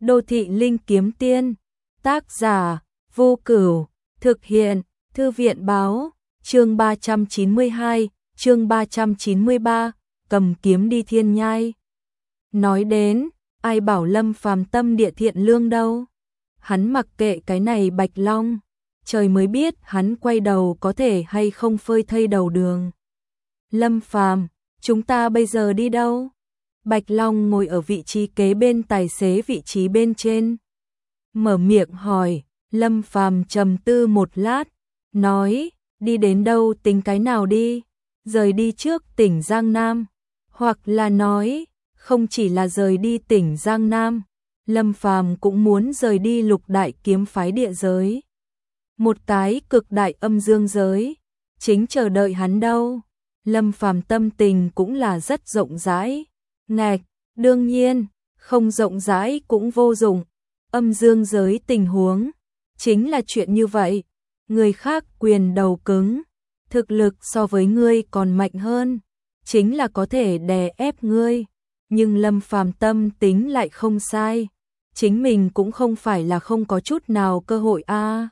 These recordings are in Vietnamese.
Đô thị linh kiếm tiên. Tác giả Vô Cửu. Thực hiện Thư viện báo. Chương 392, chương 393, cầm kiếm đi thiên nhai. Nói đến, ai bảo Lâm Phàm tâm địa thiện lương đâu. Hắn mặc kệ cái này Bạch Long, trời mới biết hắn quay đầu có thể hay không phơi thây đầu đường. Lâm Phàm, chúng ta bây giờ đi đâu? Bạch Long ngồi ở vị trí kế bên tài xế vị trí bên trên. Mở miệng hỏi, Lâm Phàm trầm tư một lát, nói, đi đến đâu tính cái nào đi, rời đi trước tỉnh Giang Nam, hoặc là nói, không chỉ là rời đi tỉnh Giang Nam, Lâm Phàm cũng muốn rời đi Lục Đại kiếm phái địa giới. Một cái cực đại âm dương giới, chính chờ đợi hắn đâu. Lâm Phàm tâm tình cũng là rất rộng rãi. Ngạch, đương nhiên, không rộng rãi cũng vô dụng. Âm dương giới tình huống, chính là chuyện như vậy. Người khác quyền đầu cứng, thực lực so với ngươi còn mạnh hơn, chính là có thể đè ép ngươi. Nhưng Lâm Phàm tâm tính lại không sai. Chính mình cũng không phải là không có chút nào cơ hội a.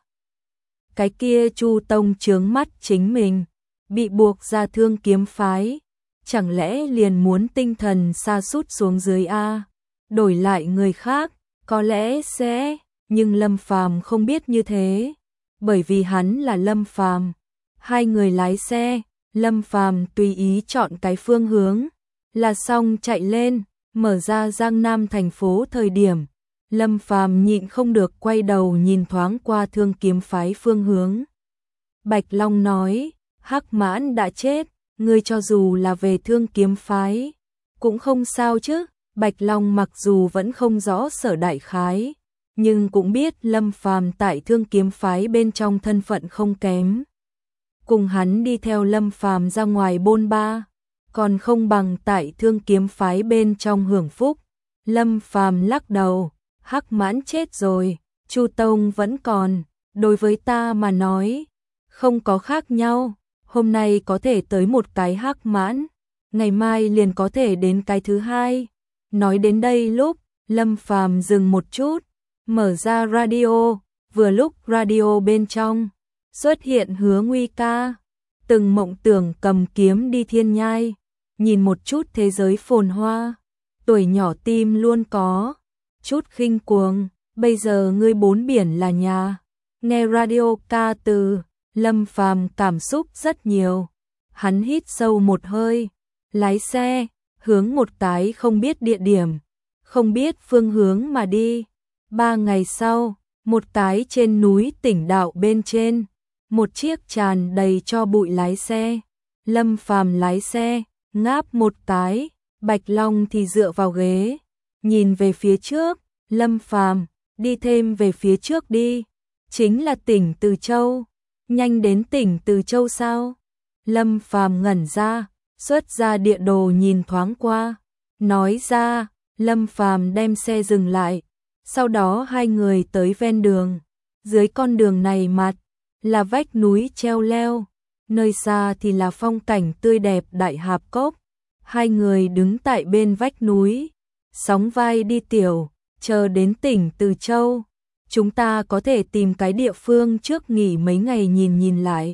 Cái kia Chu Tông chướng mắt chính mình, bị buộc ra Thương kiếm phái, chẳng lẽ liền muốn tinh thần sa sút xuống dưới a? Đổi lại người khác, có lẽ sẽ, nhưng Lâm Phàm không biết như thế, bởi vì hắn là Lâm Phàm. Hai người lái xe, Lâm Phàm tùy ý chọn cái phương hướng, là xong chạy lên, mở ra Giang Nam thành phố thời điểm, Lâm Phàm nhịn không được quay đầu nhìn thoáng qua Thương kiếm phái phương hướng. Bạch Long nói, Hắc Mãn đã chết, ngươi cho dù là về Thương kiếm phái, cũng không sao chứ. Bạch Long mặc dù vẫn không rõ sở đại khái, nhưng cũng biết Lâm Phàm tại Thương kiếm phái bên trong thân phận không kém. Cùng hắn đi theo Lâm Phàm ra ngoài bôn ba, còn không bằng tại Thương kiếm phái bên trong hưởng phúc. Lâm Phàm lắc đầu, Hắc Mãn chết rồi, Chu Tông vẫn còn, đối với ta mà nói, không có khác nhau. Hôm nay có thể tới một cái Hắc Mãn, ngày mai liền có thể đến cái thứ hai. Nói đến đây lúc, Lâm Phàm dừng một chút, mở ra radio, vừa lúc radio bên trong xuất hiện Hứa Nguy ca, từng mộng tưởng cầm kiếm đi thiên nhai, nhìn một chút thế giới phồn hoa, tuổi nhỏ tim luôn có chút khinh cuồng, bây giờ ngươi bốn biển là nhà. Nghe radio ca từ, Lâm Phàm cảm xúc rất nhiều. Hắn hít sâu một hơi, lái xe, hướng một cái không biết địa điểm, không biết phương hướng mà đi. 3 ngày sau, một cái trên núi Tỉnh Đạo bên trên, một chiếc tràn đầy cho bụi lái xe. Lâm Phàm lái xe, ngáp một cái, Bạch Long thì dựa vào ghế, nhìn về phía trước. Lâm Phàm, đi thêm về phía trước đi, chính là tỉnh Từ Châu. Nhanh đến tỉnh Từ Châu sao? Lâm Phàm ngẩn ra, xuất ra địa đồ nhìn thoáng qua, nói ra. Lâm Phàm đem xe dừng lại, sau đó hai người tới ven đường. Dưới con đường này mặt là vách núi treo leo, nơi xa thì là phong cảnh tươi đẹp Đại Hạp Cốc. Hai người đứng tại bên vách núi, sóng vai đi tiểu, chờ đến tỉnh Từ Châu, chúng ta có thể tìm cái địa phương trước nghỉ mấy ngày nhìn lại.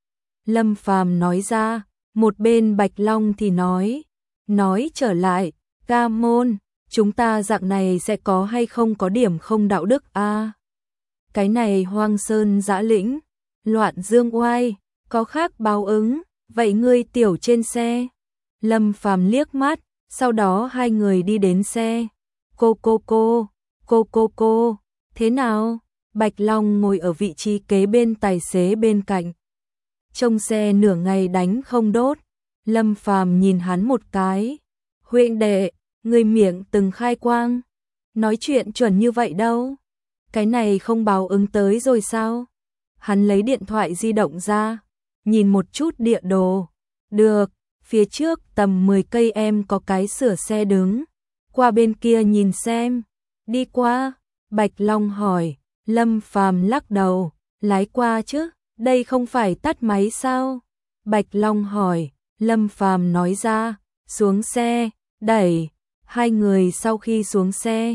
Lâm Phàm nói ra, một bên Bạch Long thì nói trở lại, ca môn, chúng ta dạng này sẽ có hay không có điểm không đạo đức a? Cái này hoang sơn dã lĩnh, loạn dương oai, có khác báo ứng, vậy ngươi tiểu trên xe. Lâm Phàm liếc mắt, sau đó hai người đi đến xe. Cô, thế nào? Bạch Long ngồi ở vị trí kế bên tài xế bên cạnh. Trông xe nửa ngày đánh không đốt. Lâm Phàm nhìn hắn một cái. Huynh đệ, người miệng từng khai quang, nói chuyện chuẩn như vậy đâu. Cái này không báo ứng tới rồi sao? Hắn lấy điện thoại di động ra, nhìn một chút địa đồ. Được, phía trước tầm 10 cây em có cái sửa xe đứng. Qua bên kia nhìn xem. Đi qua, Bạch Long hỏi. Lâm Phàm lắc đầu, lái qua chứ, đây không phải tắt máy sao? Bạch Long hỏi. Lâm Phàm nói ra, xuống xe, đẩy. Hai người sau khi xuống xe,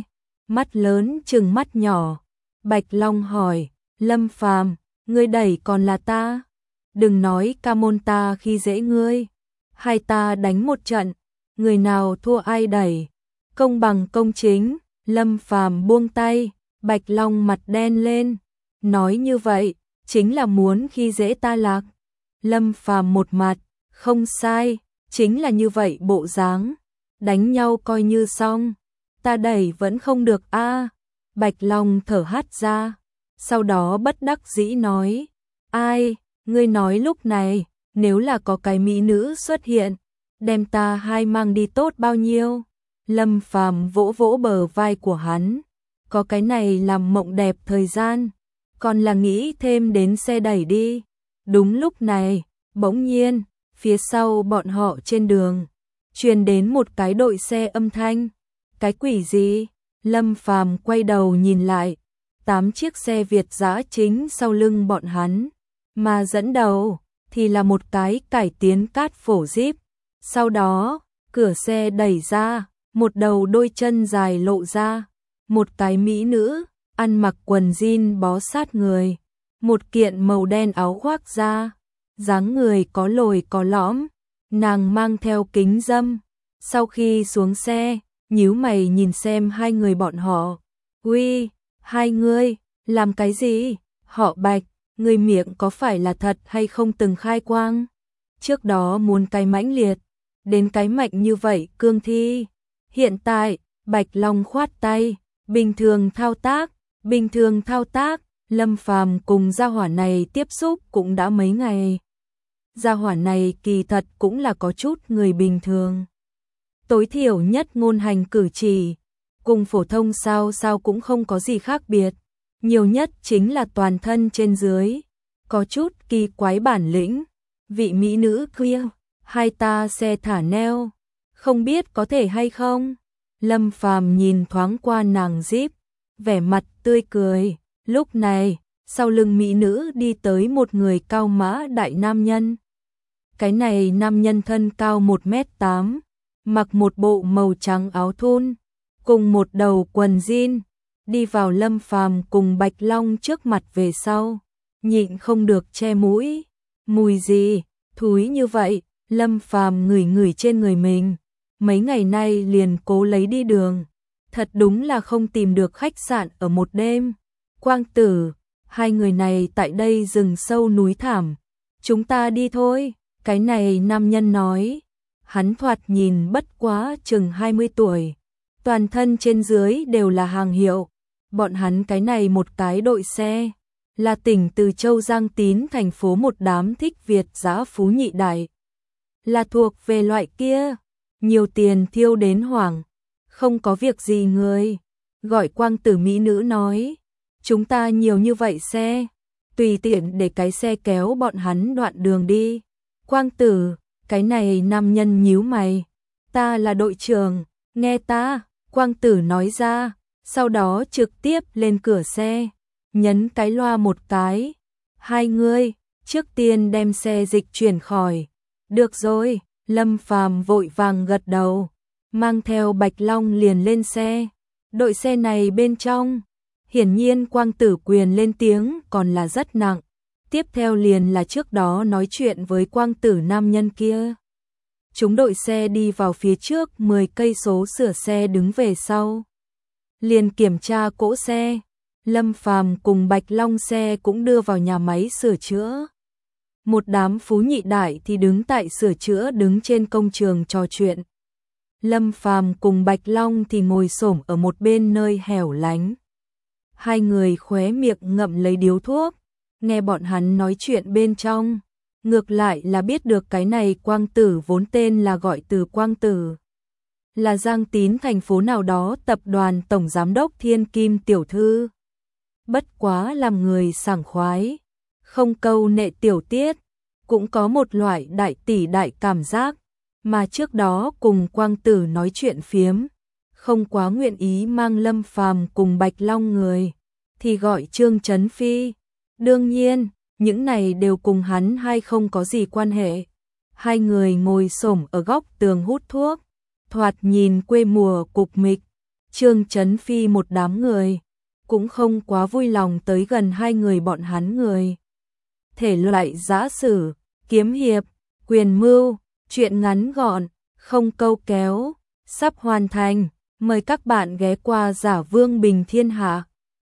mắt lớn trừng mắt nhỏ. Bạch Long hỏi, Lâm Phàm, ngươi đẩy còn là ta? Đừng nói ca môn ta khi dễ ngươi. Hai ta đánh một trận, người nào thua ai đẩy. Công bằng công chính. Lâm Phàm buông tay, Bạch Long mặt đen lên. Nói như vậy, chính là muốn khi dễ ta lạc. Lâm Phàm một mặt, không sai, chính là như vậy bộ dáng. Đánh nhau coi như xong, ta đẩy vẫn không được a. Bạch Long thở hắt ra, sau đó bất đắc dĩ nói, ai, ngươi nói lúc này, nếu là có cái mỹ nữ xuất hiện, đem ta hai mang đi tốt bao nhiêu. Lâm Phàm vỗ vỗ bờ vai của hắn, có cái này làm mộng đẹp thời gian, còn là nghĩ thêm đến xe đẩy đi. Đúng lúc này, bỗng nhiên, phía sau bọn họ trên đường, truyền đến một cái đội xe âm thanh. Cái quỷ gì? Lâm Phàm quay đầu nhìn lại, 8 chiếc xe Việt dã chính sau lưng bọn hắn, mà dẫn đầu thì là một cái cải tiến cát phổ Jeep. Sau đó, cửa xe đẩy ra, một đầu đôi chân dài lộ ra, một cái mỹ nữ, ăn mặc quần jean bó sát người, một kiện màu đen áo khoác da, dáng người có lồi có lõm, nàng mang theo kính râm. Sau khi xuống xe, nhíu mày nhìn xem hai người bọn họ. Uy, hai ngươi, làm cái gì? Họ Bạch, ngươi miệng có phải là thật hay không từng khai quang? Trước đó muốn cái mãnh liệt, đến cái mạnh như vậy cương thi. Hiện tại, Bạch Long khoát tay, bình thường thao tác, bình thường thao tác. Lâm Phàm cùng gia hỏa này tiếp xúc cũng đã mấy ngày. Gia hỏa này kỳ thật cũng là có chút người bình thường. Tối thiểu nhất ngôn hành cử chỉ, cùng phổ thông sao cũng không có gì khác biệt. Nhiều nhất chính là toàn thân trên dưới, có chút kỳ quái bản lĩnh. Vị mỹ nữ kia, hai ta xe thả neo, không biết có thể hay không? Lâm Phàm nhìn thoáng qua nàng Jeep, vẻ mặt tươi cười. Lúc này, sau lưng mỹ nữ đi tới một người cao mã đại nam nhân. Cái này nam nhân thân cao 1m8, mặc một bộ màu trắng áo thun, cùng một đầu quần jean, đi vào Lâm Phàm cùng Bạch Long trước mặt về sau, nhịn không được che mũi. Mùi gì, thúi như vậy? Lâm Phàm ngửi ngửi trên người mình, mấy ngày nay liền cố lấy đi đường, thật đúng là không tìm được khách sạn ở một đêm. Quang Tử, hai người này tại đây rừng sâu núi thảm, chúng ta đi thôi. Cái này nam nhân nói, hắn thoạt nhìn bất quá chừng 20 tuổi, toàn thân trên dưới đều là hàng hiệu. Bọn hắn cái này một cái đội xe, là tỉnh từ Châu Giang Tín thành phố một đám thích Việt dã phú nhị đại. Là thuộc về loại kia, nhiều tiền thiêu đến hoảng, không có việc gì người. Gọi Quang Tử mỹ nữ nói, chúng ta nhiều như vậy xe, tùy tiện để cái xe kéo bọn hắn đoạn đường đi. Quang Tử, cái này nam nhân nhíu mày, ta là đội trưởng, nghe ta. Quang Tử nói ra, sau đó trực tiếp lên cửa xe, nhấn cái loa một cái. Hai người, trước tiên đem xe dịch chuyển khỏi. Được rồi, Lâm Phàm vội vàng gật đầu, mang theo Bạch Long liền lên xe. Đội xe này bên trong, hiển nhiên Quang Tử quyền lên tiếng còn là rất nặng. Tiếp theo liền là trước đó nói chuyện với Quang Tử nam nhân kia. Chúng đội xe đi vào phía trước 10 cây số sửa xe đứng về sau. Liền kiểm tra cỗ xe, Lâm Phàm cùng Bạch Long xe cũng đưa vào nhà máy sửa chữa. Một đám phú nhị đại thì đứng tại sửa chữa đứng trên công trường trò chuyện. Lâm Phàm cùng Bạch Long thì ngồi xổm ở một bên nơi hẻo lánh. Hai người khóe miệng ngậm lấy điếu thuốc, nghe bọn hắn nói chuyện bên trong, ngược lại là biết được cái này Quang Tử vốn tên là gọi Từ Quang Tử, là Giang Tín thành phố nào đó tập đoàn tổng giám đốc Thiên Kim tiểu thư. Bất quá làm người sảng khoái, không câu nệ tiểu tiết, cũng có một loại đại tỷ đại cảm giác, mà trước đó cùng Quang Tử nói chuyện phiếm, không quá nguyện ý mang Lâm Phàm cùng Bạch Long người, thì gọi Trương Chấn Phi. Đương nhiên, những này đều cùng hắn hay không có gì quan hệ. Hai người ngồi xổm ở góc tường hút thuốc, thoạt nhìn quê mùa cục mịch. Trương Chấn Phi một đám người, cũng không quá vui lòng tới gần hai người bọn hắn người. Thể loại giã sử, kiếm hiệp, quyền mưu, truyện ngắn gọn, không câu kéo, sắp hoàn thành. Mời các bạn ghé qua Giả Vương Bình Thiên Hạ.